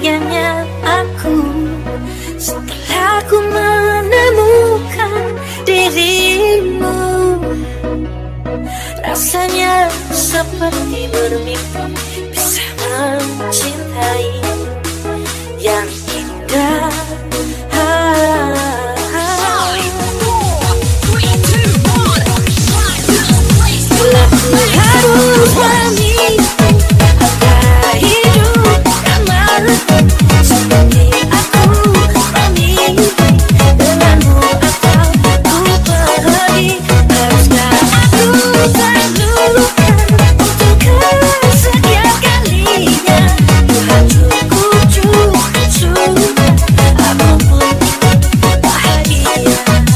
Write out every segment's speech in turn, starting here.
bahagianya aku setelah ku menemukan dirimu. Rasanya seperti bermimpi bisa mencintai yang indah. Bila ku harus memilih antara hidup dan mati, seperti aku memilih denganmu atau ku pergi. Haruskah aku terluka untuk kesekian kalinya? Tuhan cukup sudah, aku pun bahagia.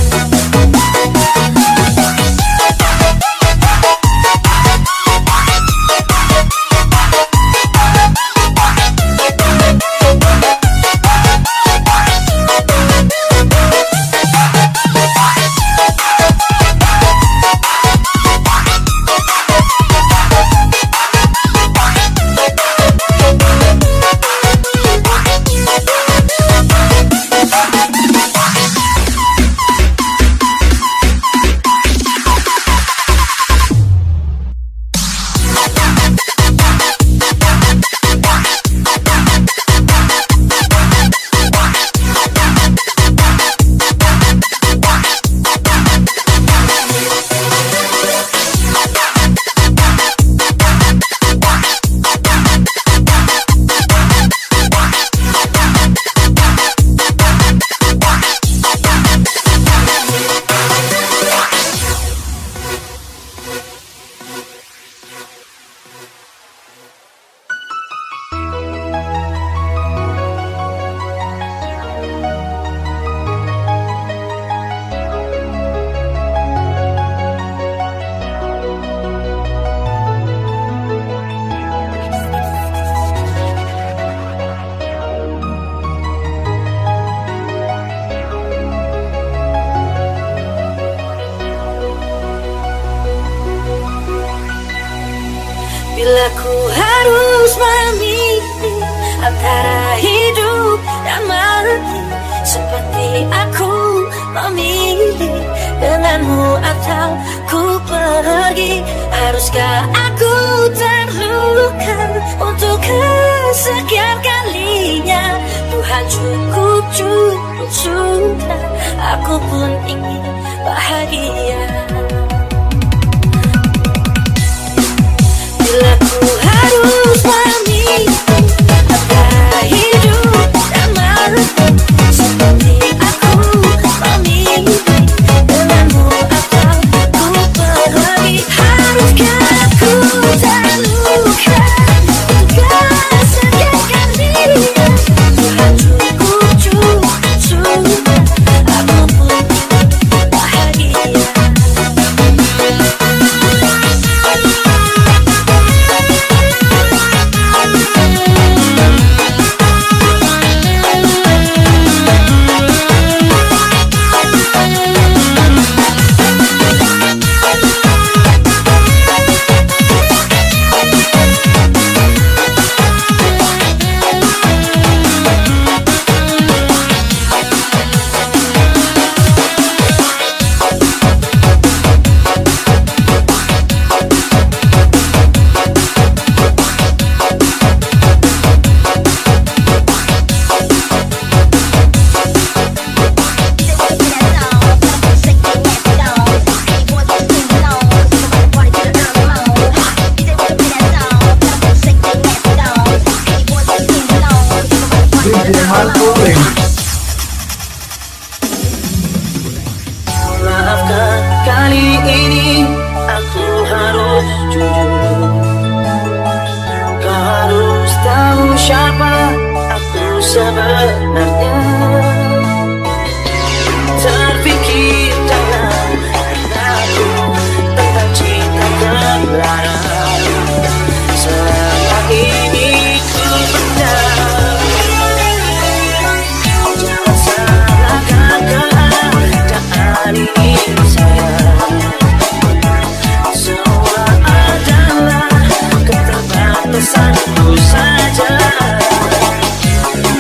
Bila ku harus memilih antara hidup dan mati, seperti aku memilih denganmu atau ku pergi. Haruskah aku terluka untuk kesekian kalinya? Tuhan cukup sudah, aku pun ingin bahagia. Bila ku harus memilih antara hidup dan mati, seperti aku memilih denganmu atau ku pergi. Haruskah aku terluka untuk kesekian kalinya? Tuhan cukup sudah, aku pun bahagia. Maafkan kali ini aku harus jujur. Kau harus tahu siapa aku sebenarnya. Terpikir dalam benakku tentang cinta terlarang. Selama ini ku pendam. Jangan salahkan keadaan ini sayang. Semua adalah keterbatasanku saja.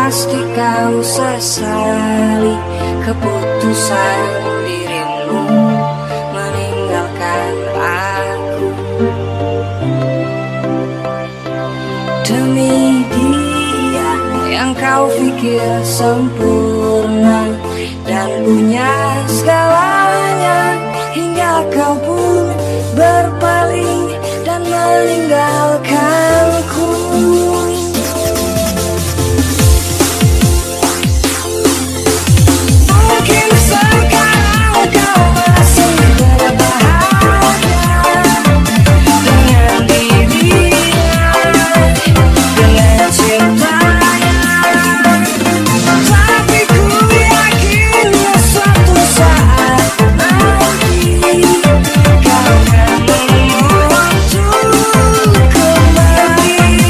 pasti kau sesali keputusan dirimu meninggalkan aku. Demi dia yang kau pikir sempurna dan punya segalanya, hingga kau pun berpaling dan meninggalkanku. Mungkin sekarang kau masih berbahagia dengan dirinya, dengan cintanya, tapi ku yakin suatu saat nanti kau akan memohon untuk kembali.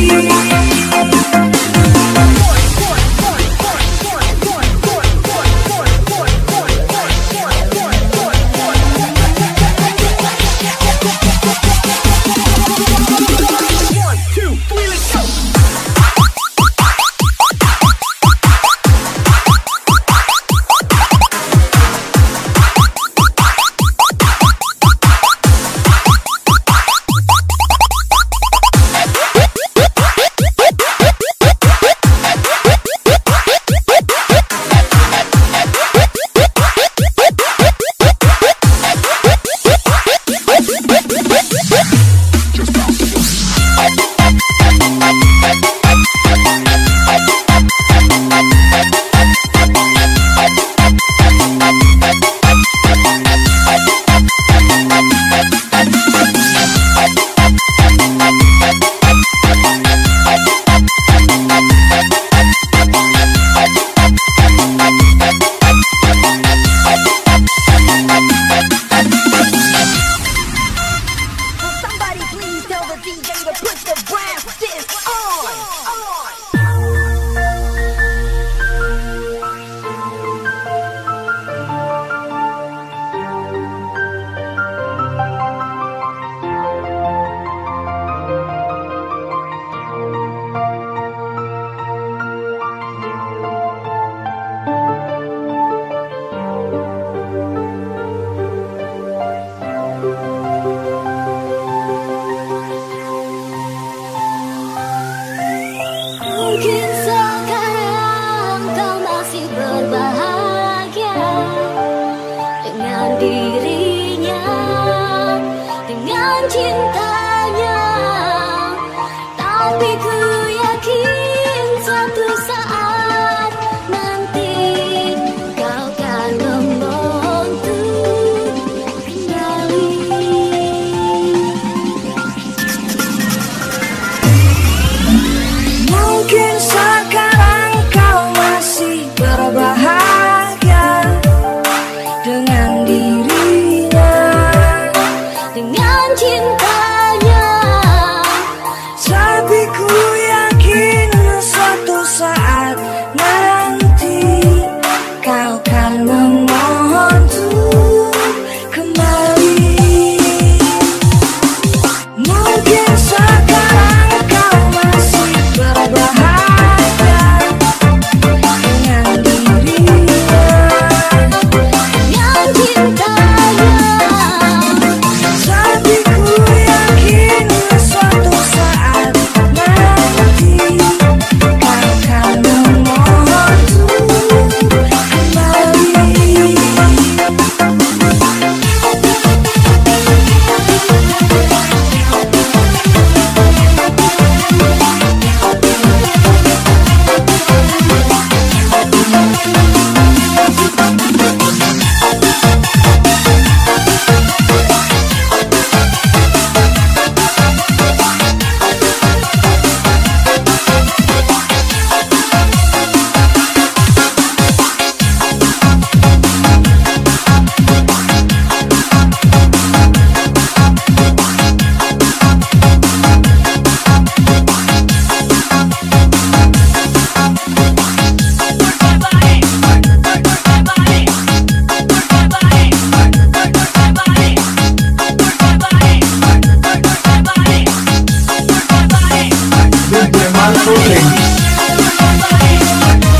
Somebody please tell the DJ to put the blast disc on. Mungkin sekarang kau masih berbahagia dengan dirinya, dengan cintanya, tapi ku yakin suatu saat nanti kau akan memohon untuk kembali. Mungkin sekarang kau masih berbahagia dengan dirinya, Dengan cintanya, tapi ku yakin suatu saat nanti kau akan memohon untuk kembali. Mungkin sekarang kau masih berbahagia dengan dirinya, dengan cintanya, tapi ku yakin suatu saat nanti kau akan memohon untuk kembali. DJ Marco Link.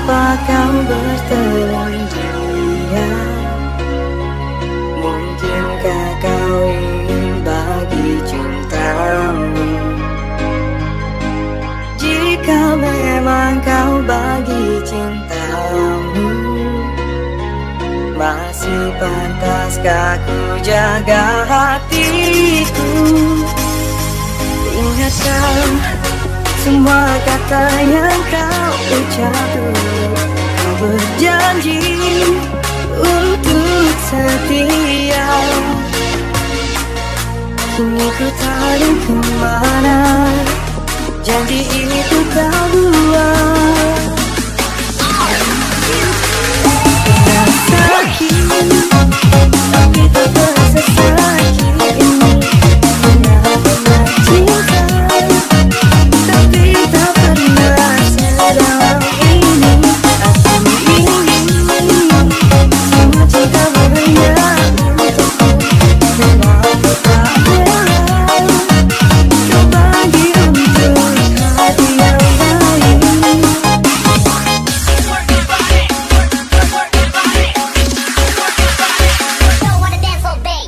Mengapa kau bertelan dia? Mungkinkah kau ingin bagi cintamu? Jika memang kau bagi cintamu, masih pantaskah ku jaga hatiku? Ingatkan semua kata yang kau ucap dulu. Kau berjanji untuk setia. Kini ku tahu kemana janji itu kau buat. Pernah sakit, tapi tak pernah sesakit ini. Pernah cinta, tapi tak pernah sedalam ini. Aku ingin semua cinta hanya untukku. Memang aku tak rela kau bagi untuk hati yang lain. Don't wanna dance all day.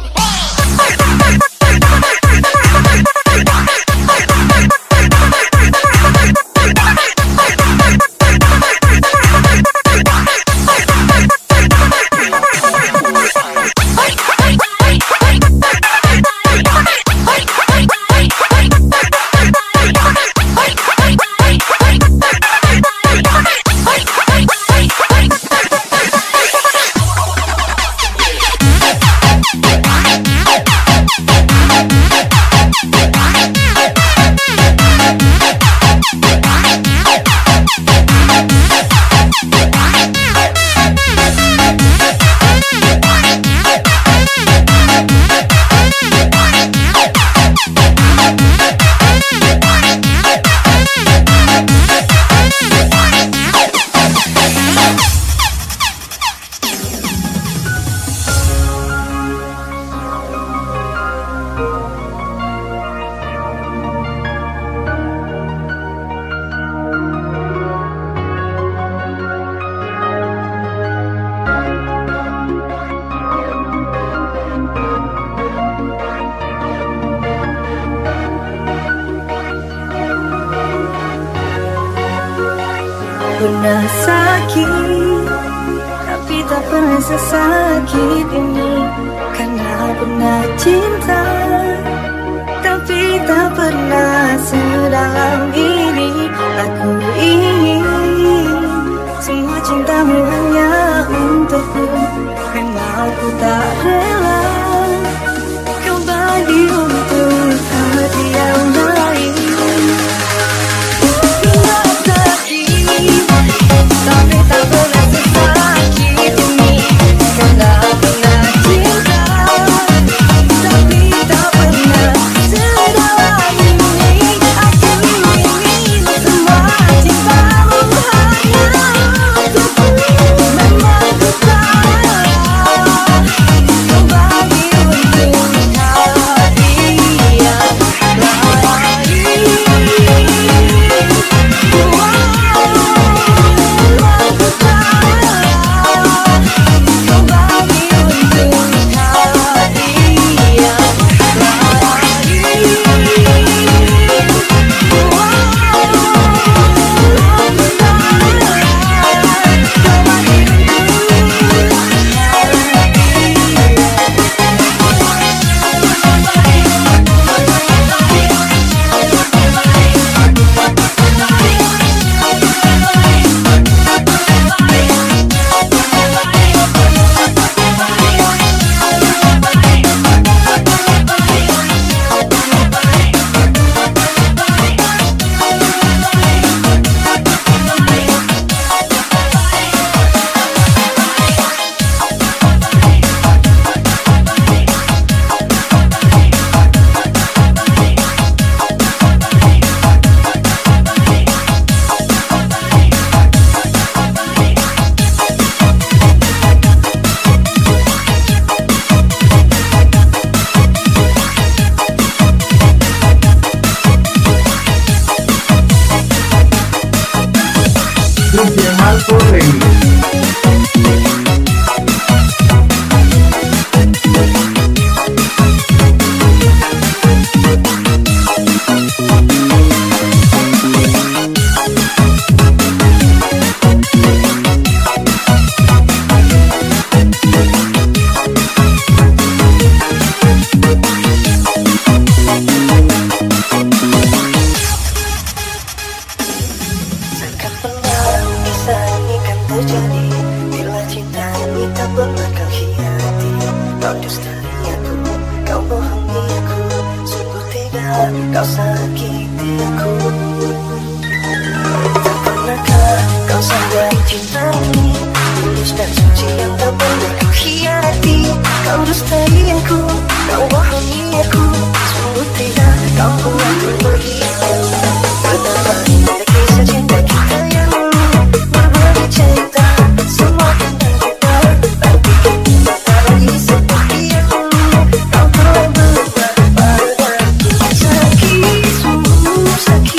Pernah sakit, tapi tak pernah sesakit ini. Karena pernah cinta, tapi tak pernah sedalam ini. Aku ingin semua cintamu hanya untukku. Memang aku tak rela kau bagi untuk hati yang lain. Tapi tak pernah sesakit ini. Karena pernah cinta, tapi tak pernah sedalam ini. Aku ingin DJ Malpore. Kau sakiti aku. Tak pernahkah kau sadar cinta ini tulus dan suci yang tak pernah kau hianati. Kau dustai aku, kau bohongi aku. Sungguh tidak kau buatku begitu. Betapa indah kisah cinta kita yang dulu, berbagi cerita semua tentang kita. Tapi kini tak lagi seperti yang dulu. Kau telah berubah padaku. Sakit, sungguh sakit.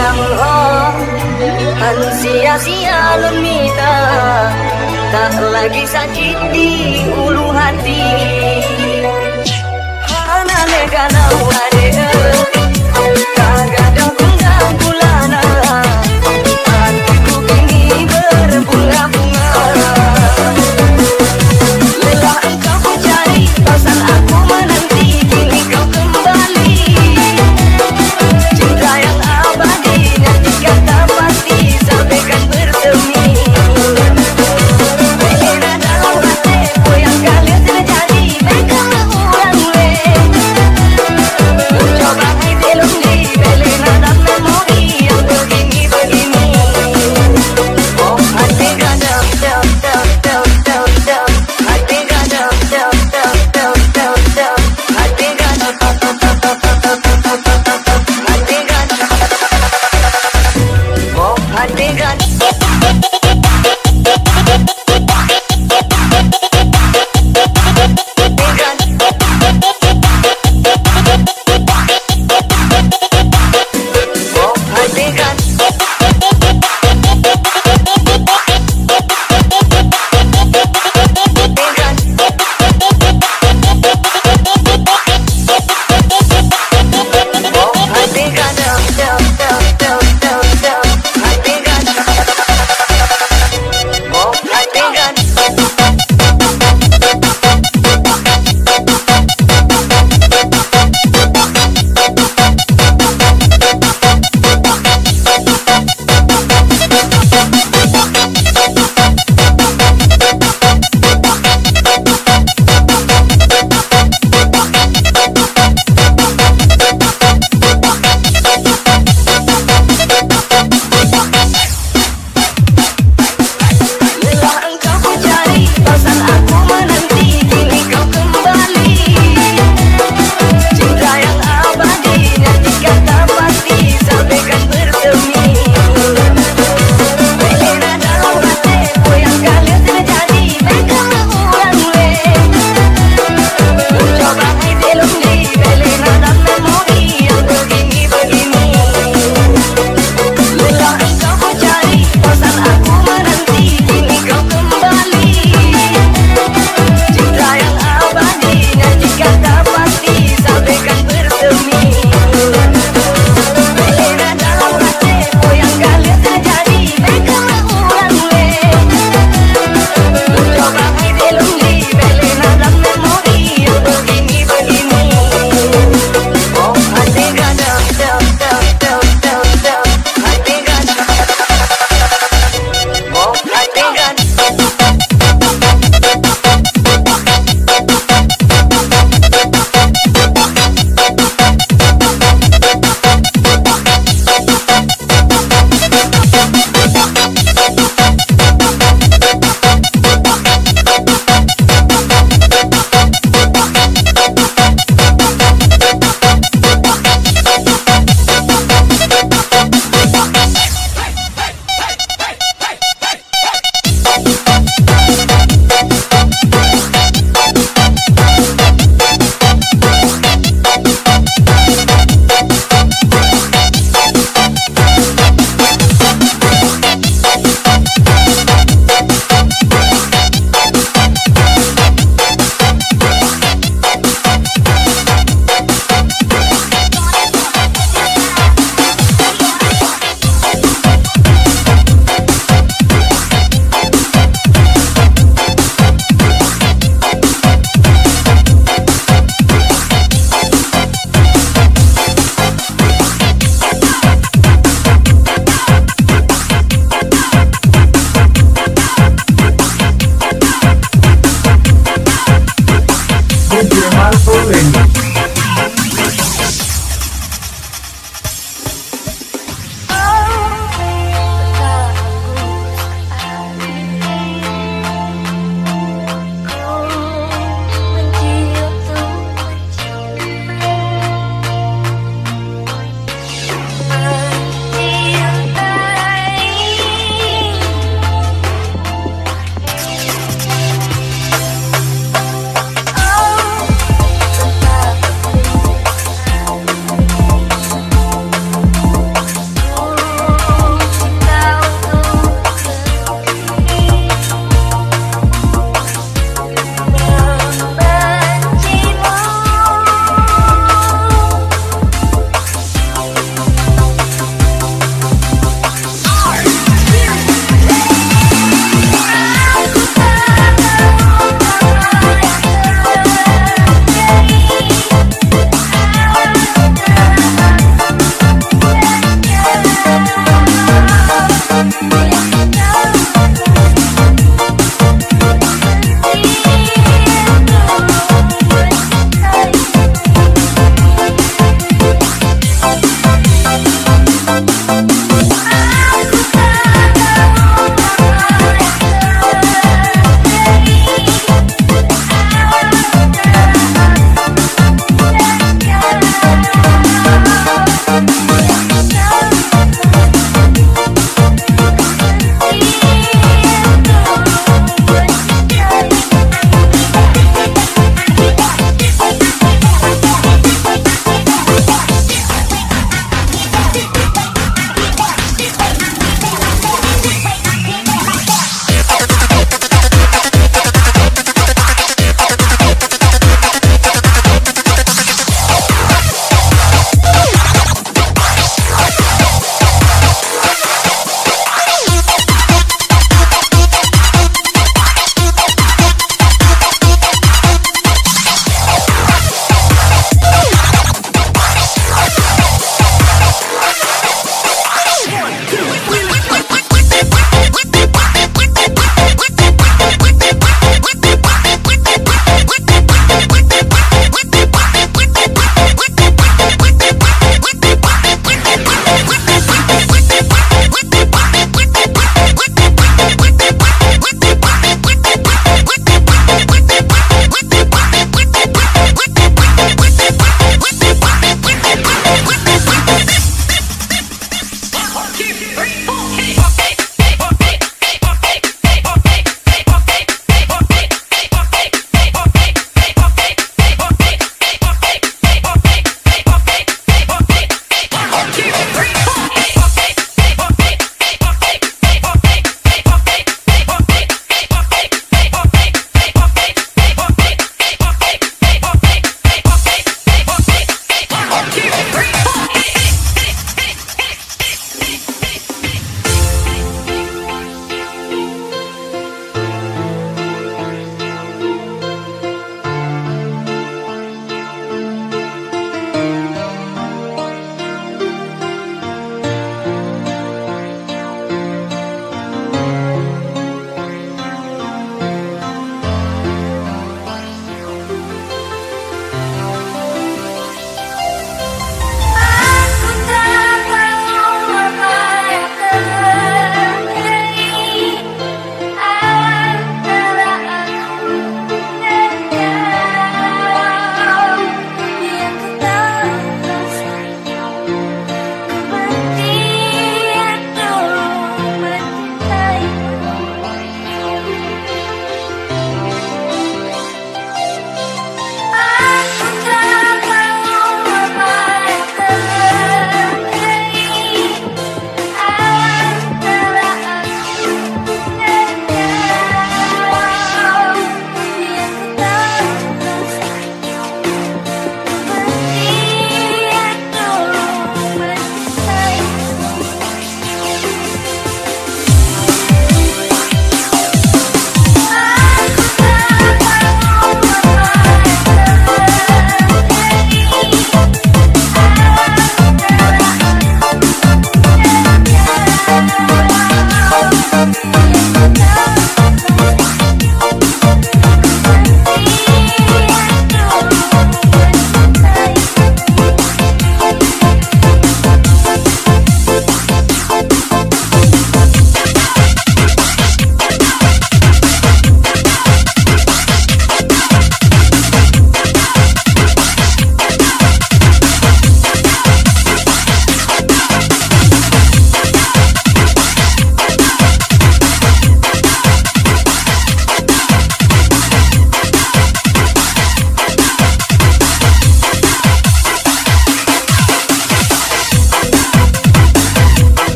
sia-sia lemita, tak lagi sakit di ulu hati. Hana negana wade, kagadang kundang bulana, hatiku kini berbunga-bunga. Lelah engkau mencari, bosan aku menanti, kini kau kembali. Cinta yang abadi, nanti kata pasti, sampaikan bersemi. Bila dalam hati, oh yang kalian terjadi, mereka ulang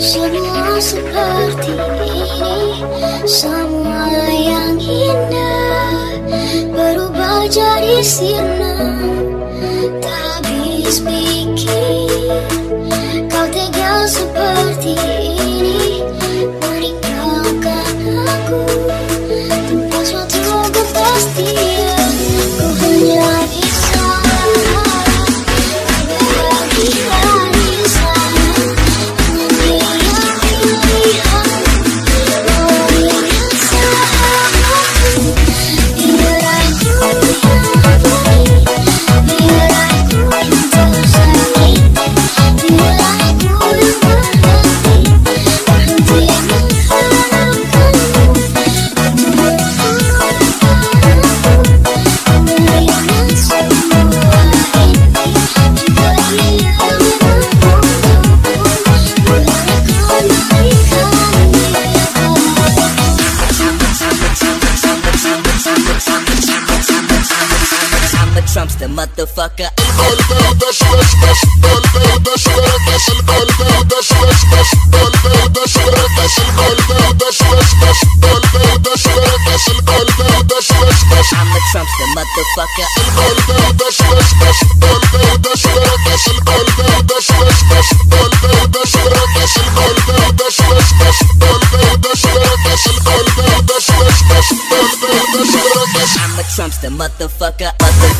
semua seperti ini. Semua yang indah berubah jadi sirna. Tak habis pikir kau tega seperti ini, meninggalkan aku tanpa suatu kepastian. Ku hanya bisa berharap di sana. Trump's the motherfucker. I'm the Trump's the motherfucker. I'm the Trump's the motherfucker.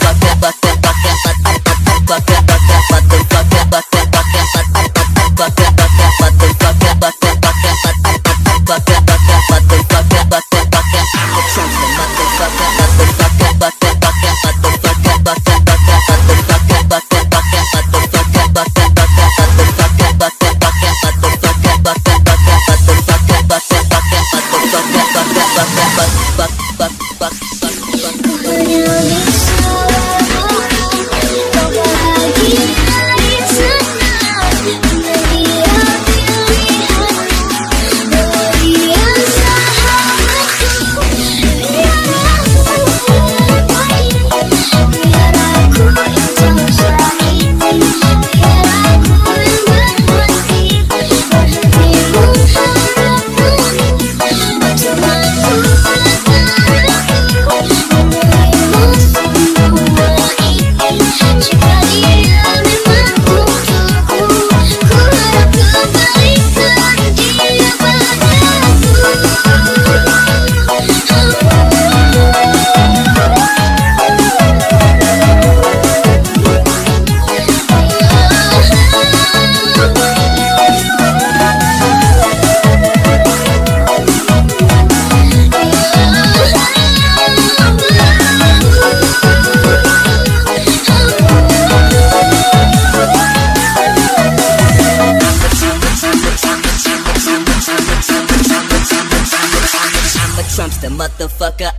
Trump's the motherfucker.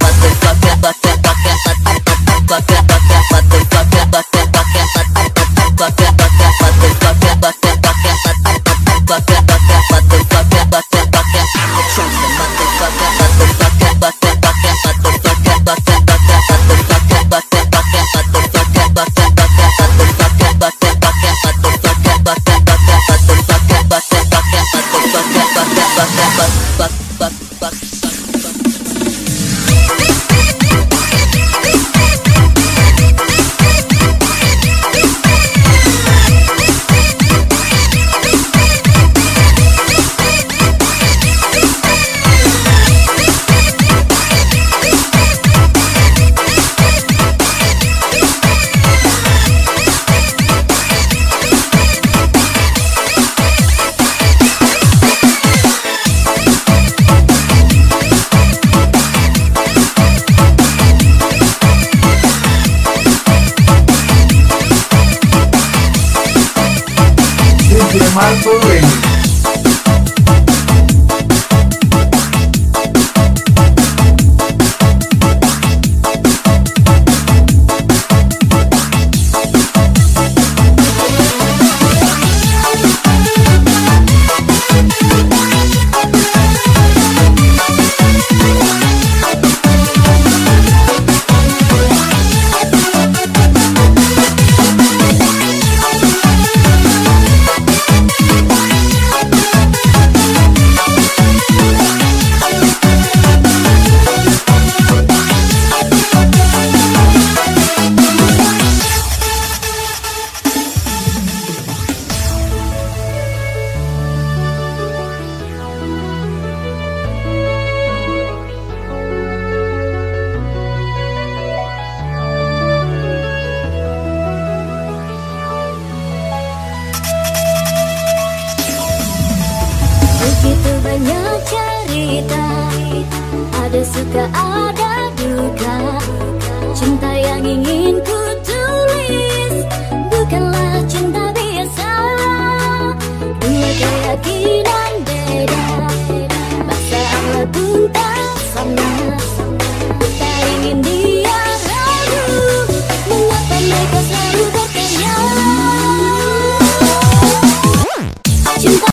Begitu banyak cerita, ada suka ada duka. Cinta yang ingin ku tulis bukanlah cinta biasa. Dua keyakinan